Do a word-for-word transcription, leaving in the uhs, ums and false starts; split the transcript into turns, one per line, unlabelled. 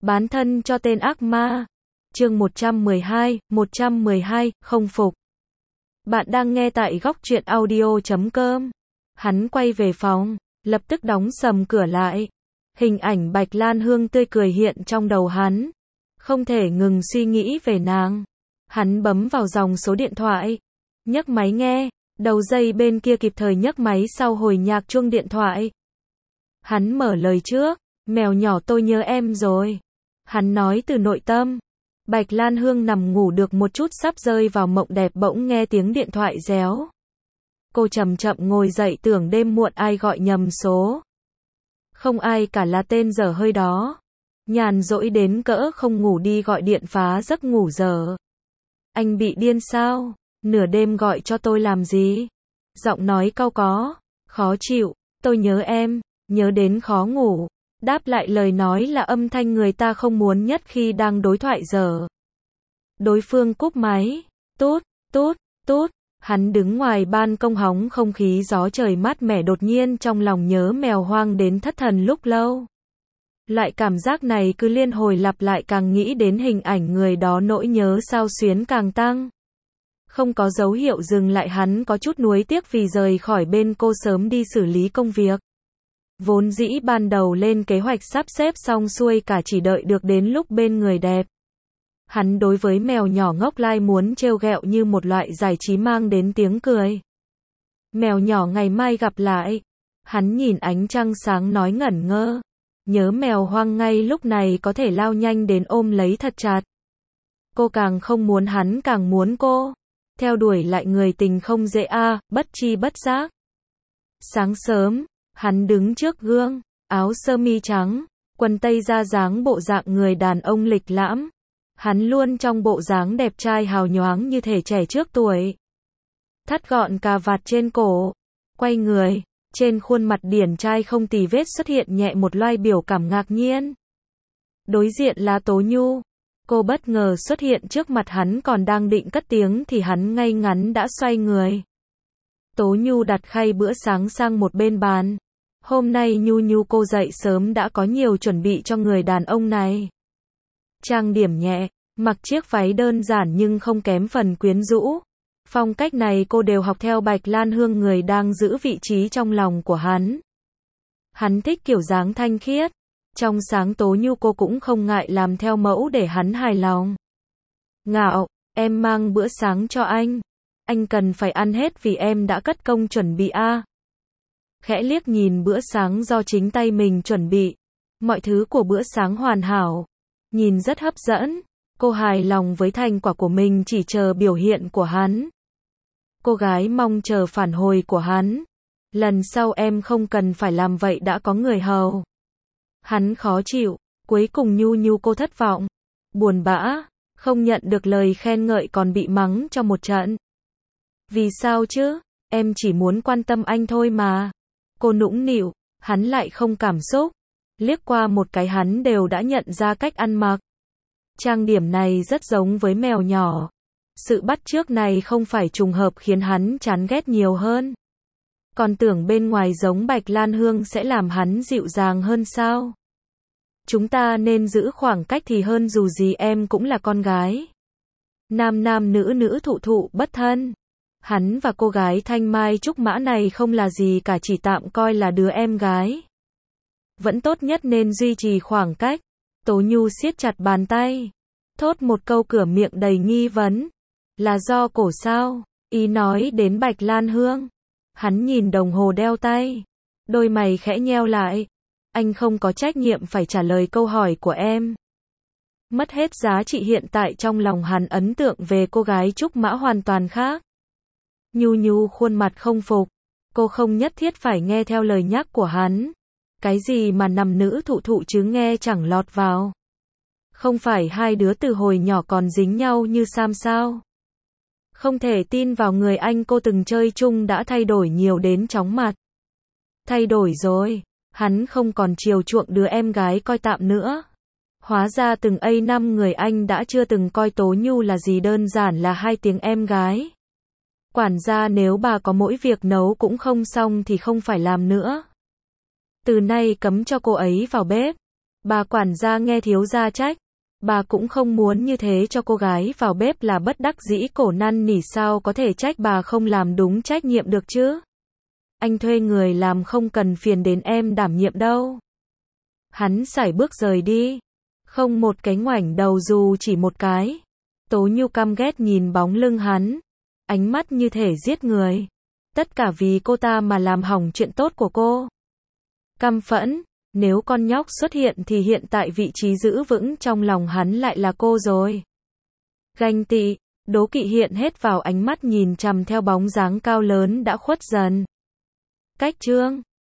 Bán thân cho tên ác ma. Chương một trăm mười hai, một trăm mười hai, không phục. Bạn đang nghe tại góc truyện audio chấm com. Hắn quay về phòng, lập tức đóng sầm cửa lại. Hình ảnh Bạch Lan Hương tươi cười hiện trong đầu hắn. Không thể ngừng suy nghĩ về nàng. Hắn bấm vào dòng số điện thoại. Nhấc máy nghe, đầu dây bên kia kịp thời nhấc máy sau hồi nhạc chuông điện thoại. Hắn mở lời trước, mèo nhỏ tôi nhớ em rồi. Hắn nói từ nội tâm. Bạch Lan Hương nằm ngủ được một chút sắp rơi vào mộng đẹp bỗng nghe tiếng điện thoại réo. Cô chậm chậm ngồi dậy tưởng đêm muộn ai gọi nhầm số. Không ai cả là tên dở hơi đó. Nhàn rỗi đến cỡ không ngủ đi gọi điện phá giấc ngủ dở. Anh bị điên sao? Nửa đêm gọi cho tôi làm gì? Giọng nói cau có, khó chịu, tôi nhớ em, nhớ đến khó ngủ. Đáp lại lời nói là âm thanh người ta không muốn nhất khi đang đối thoại dở. Đối phương cúp máy, tút, tút, tút, hắn đứng ngoài ban công hóng không khí gió trời mát mẻ đột nhiên trong lòng nhớ mèo hoang đến thất thần lúc lâu. Loại cảm giác này cứ liên hồi lặp lại càng nghĩ đến hình ảnh người đó nỗi nhớ sao xuyến càng tăng. Không có dấu hiệu dừng lại hắn có chút nuối tiếc vì rời khỏi bên cô sớm đi xử lý công việc. Vốn dĩ ban đầu lên kế hoạch sắp xếp xong xuôi cả chỉ đợi được đến lúc bên người đẹp. Hắn đối với mèo nhỏ ngốc lai muốn trêu ghẹo như một loại giải trí mang đến tiếng cười. Mèo nhỏ ngày mai gặp lại. Hắn nhìn ánh trăng sáng nói ngẩn ngơ. Nhớ mèo hoang ngay lúc này có thể lao nhanh đến ôm lấy thật chặt. Cô càng không muốn hắn càng muốn cô. Theo đuổi lại người tình không dễ a, à, bất chi bất giác. Sáng sớm, hắn đứng trước gương, áo sơ mi trắng, quần tây da dáng bộ dạng người đàn ông lịch lãm. Hắn luôn trong bộ dáng đẹp trai hào nhoáng như thể trẻ trước tuổi. Thắt gọn cà vạt trên cổ, quay người, trên khuôn mặt điển trai không tì vết xuất hiện nhẹ một loai biểu cảm ngạc nhiên. Đối diện là Tố Nhu. Cô bất ngờ xuất hiện trước mặt hắn còn đang định cất tiếng thì hắn ngay ngắn đã xoay người. Tố Nhu đặt khay bữa sáng sang một bên bàn. Hôm nay Nhu Nhu cô dậy sớm đã có nhiều chuẩn bị cho người đàn ông này. Trang điểm nhẹ, mặc chiếc váy đơn giản nhưng không kém phần quyến rũ. Phong cách này cô đều học theo Bạch Lan Hương người đang giữ vị trí trong lòng của hắn. Hắn thích kiểu dáng thanh khiết. Trong sáng Tố Nhu cô cũng không ngại làm theo mẫu để hắn hài lòng. Ngạo, em mang bữa sáng cho anh. Anh cần phải ăn hết vì em đã cất công chuẩn bị a. À. Khẽ liếc nhìn bữa sáng do chính tay mình chuẩn bị. Mọi thứ của bữa sáng hoàn hảo. Nhìn rất hấp dẫn. Cô hài lòng với thành quả của mình chỉ chờ biểu hiện của hắn. Cô gái mong chờ phản hồi của hắn. Lần sau em không cần phải làm vậy đã có người hầu. Hắn khó chịu, cuối cùng Nhu Nhu cô thất vọng, buồn bã, không nhận được lời khen ngợi còn bị mắng cho một trận. Vì sao chứ, em chỉ muốn quan tâm anh thôi mà. Cô nũng nịu, hắn lại không cảm xúc. Liếc qua một cái hắn đều đã nhận ra cách ăn mặc. Trang điểm này rất giống với mèo nhỏ. Sự bắt chước này không phải trùng hợp khiến hắn chán ghét nhiều hơn. Còn tưởng bên ngoài giống Bạch Lan Hương sẽ làm hắn dịu dàng hơn sao? Chúng ta nên giữ khoảng cách thì hơn dù gì em cũng là con gái. Nam nam nữ nữ thụ thụ bất thân. Hắn và cô gái thanh mai trúc mã này không là gì cả chỉ tạm coi là đứa em gái. Vẫn tốt nhất nên duy trì khoảng cách. Tố Nhu siết chặt bàn tay. Thốt một câu cửa miệng đầy nghi vấn. Là do cổ sao? Ý nói đến Bạch Lan Hương. Hắn nhìn đồng hồ đeo tay. Đôi mày khẽ nheo lại. Anh không có trách nhiệm phải trả lời câu hỏi của em. Mất hết giá trị hiện tại trong lòng hắn ấn tượng về cô gái trúc mã hoàn toàn khác. Nhu Nhu khuôn mặt không phục. Cô không nhất thiết phải nghe theo lời nhắc của hắn. Cái gì mà nằm nữ thụ thụ chứ nghe chẳng lọt vào. Không phải hai đứa từ hồi nhỏ còn dính nhau như Sam sao? Không thể tin vào người anh cô từng chơi chung đã thay đổi nhiều đến chóng mặt. Thay đổi rồi, hắn không còn chiều chuộng đứa em gái coi tạm nữa. Hóa ra từng ấy năm người anh đã chưa từng coi Tố Nhu là gì đơn giản là hai tiếng em gái. Quản gia nếu bà có mỗi việc nấu cũng không xong thì không phải làm nữa. Từ nay cấm cho cô ấy vào bếp. Bà quản gia nghe thiếu gia trách. Bà cũng không muốn như thế cho cô gái vào bếp là bất đắc dĩ cổ năn nỉ sao có thể trách bà không làm đúng trách nhiệm được chứ. Anh thuê người làm không cần phiền đến em đảm nhiệm đâu. Hắn sải bước rời đi. Không một cái ngoảnh đầu dù chỉ một cái. Tố Nhu căm ghét nhìn bóng lưng hắn. Ánh mắt như thể giết người. Tất cả vì cô ta mà làm hỏng chuyện tốt của cô. Căm phẫn. Nếu con nhóc xuất hiện thì hiện tại vị trí giữ vững trong lòng hắn lại là cô rồi. Ganh tị, đố kỵ hiện hết vào ánh mắt nhìn chằm theo bóng dáng cao lớn đã khuất dần. Cách chương